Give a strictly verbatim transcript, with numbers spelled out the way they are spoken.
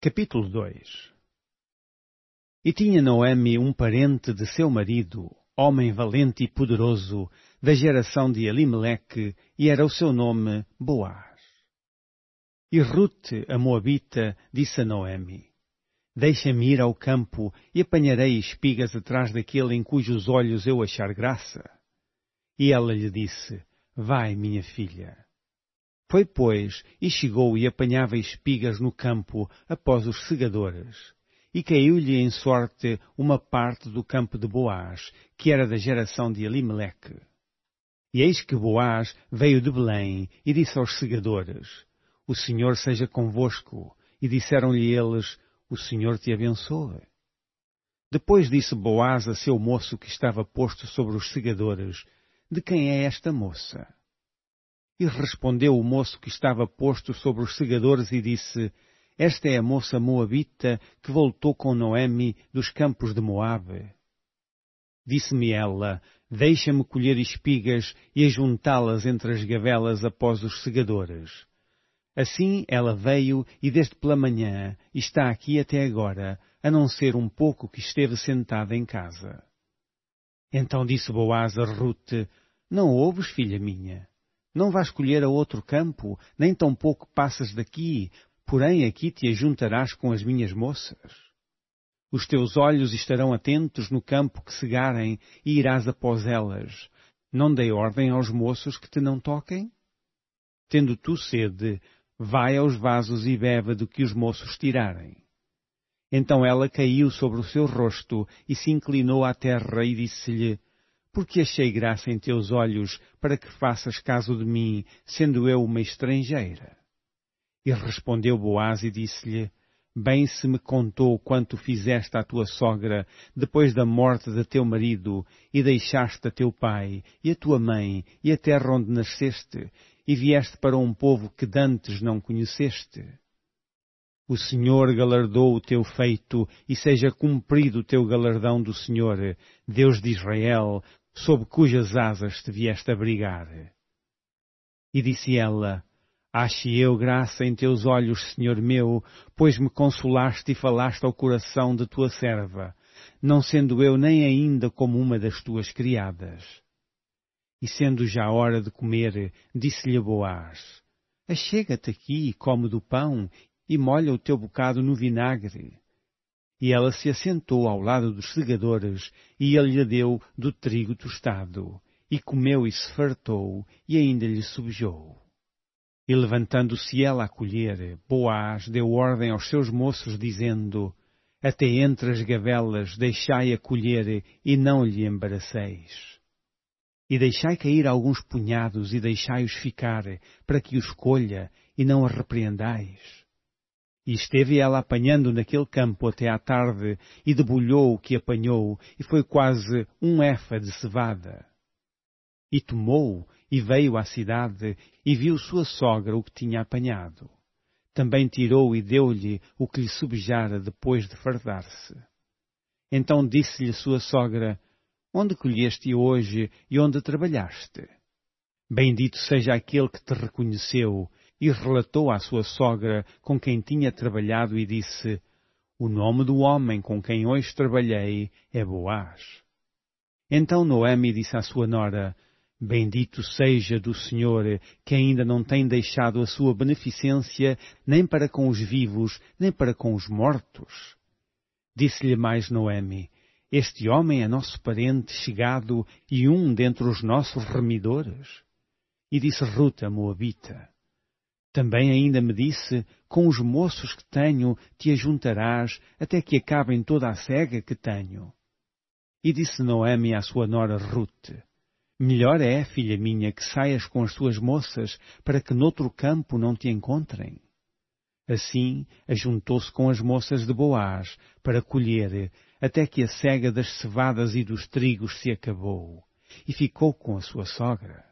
Capítulo dois. E tinha Noemi um parente de seu marido, homem valente e poderoso, da geração de Elimeleque, e era o seu nome Boaz. E Rute, a Moabita, disse a Noemi: Deixa-me ir ao campo e apanharei espigas atrás daquele em cujos olhos eu achar graça. E ela lhe disse: Vai, minha filha. Foi, pois, e chegou e apanhava espigas no campo após os segadores. E caiu-lhe em sorte uma parte do campo de Boaz, que era da geração de Elimeleque. E eis que Boaz veio de Belém e disse aos segadores: O Senhor seja convosco. E disseram-lhe eles: O Senhor te abençoe. Depois disse Boaz a seu moço que estava posto sobre os segadores: De quem é esta moça? E respondeu o moço que estava posto sobre os segadores e disse: Esta é a moça moabita que voltou com Noemi dos campos de Moabe. Disse-me ela: Deixa-me colher espigas e ajuntá-las entre as gavelas após os segadores. Assim ela veio e desde pela manhã está aqui até agora, a não ser um pouco que esteve sentada em casa. Então disse Boaz a Rute: Não ouves, filha minha? Não vais colher a outro campo, nem tampouco passas daqui, porém aqui te ajuntarás com as minhas moças. Os teus olhos estarão atentos no campo que segarem, e irás após elas. Não dei ordem aos moços que te não toquem? Tendo tu sede, vai aos vasos e bebe do que os moços tirarem. Então ela caiu sobre o seu rosto e se inclinou à terra e disse-lhe: Porque achei graça em teus olhos para que faças caso de mim, sendo eu uma estrangeira? E respondeu Boaz e disse-lhe: Bem se me contou quanto fizeste à tua sogra, depois da morte de teu marido, e deixaste a teu pai, e a tua mãe, e a terra onde nasceste, e vieste para um povo que dantes não conheceste. O Senhor galardou o teu feito, e seja cumprido o teu galardão do Senhor, Deus de Israel, sob cujas asas te vieste abrigar. E disse ela: Ache eu graça em teus olhos, Senhor meu, pois me consolaste e falaste ao coração de tua serva, não sendo eu nem ainda como uma das tuas criadas. E sendo já hora de comer, disse-lhe Boaz: Achega-te aqui e come do pão, e molha o teu bocado no vinagre. E ela se assentou ao lado dos segadores, e ele lhe deu do trigo tostado, e comeu e se fartou, e ainda lhe subjou. E levantando-se ela a colher, Boaz deu ordem aos seus moços, dizendo: Até entre as gavelas deixai-a colher, e não lhe embaraceis. E deixai cair alguns punhados, e deixai-os ficar, para que os colha, e não a repreendais. E esteve ela apanhando naquele campo até à tarde, e debulhou o que apanhou, e foi quase um éfa de cevada. E tomou, e veio à cidade, e viu sua sogra o que tinha apanhado. Também tirou e deu-lhe o que lhe subjara depois de fardar-se. Então disse-lhe sua sogra: Onde colheste hoje e onde trabalhaste? Bendito seja aquele que te reconheceu. E relatou à sua sogra com quem tinha trabalhado e disse: O nome do homem com quem hoje trabalhei é Boaz. Então Noemi disse à sua nora: Bendito seja do Senhor, que ainda não tem deixado a sua beneficência nem para com os vivos, nem para com os mortos. Disse-lhe mais Noemi: Este homem é nosso parente chegado e um dentre os nossos remidores. E disse Rute a Moabita: Também ainda me disse: Com os moços que tenho te ajuntarás, até que acabem toda a cega que tenho. E disse Noemi à sua nora Rute: Melhor é, filha minha, que saias com as tuas moças, para que noutro campo não te encontrem. Assim ajuntou-se com as moças de Boaz, para colher, até que a cega das cevadas e dos trigos se acabou, e ficou com a sua sogra.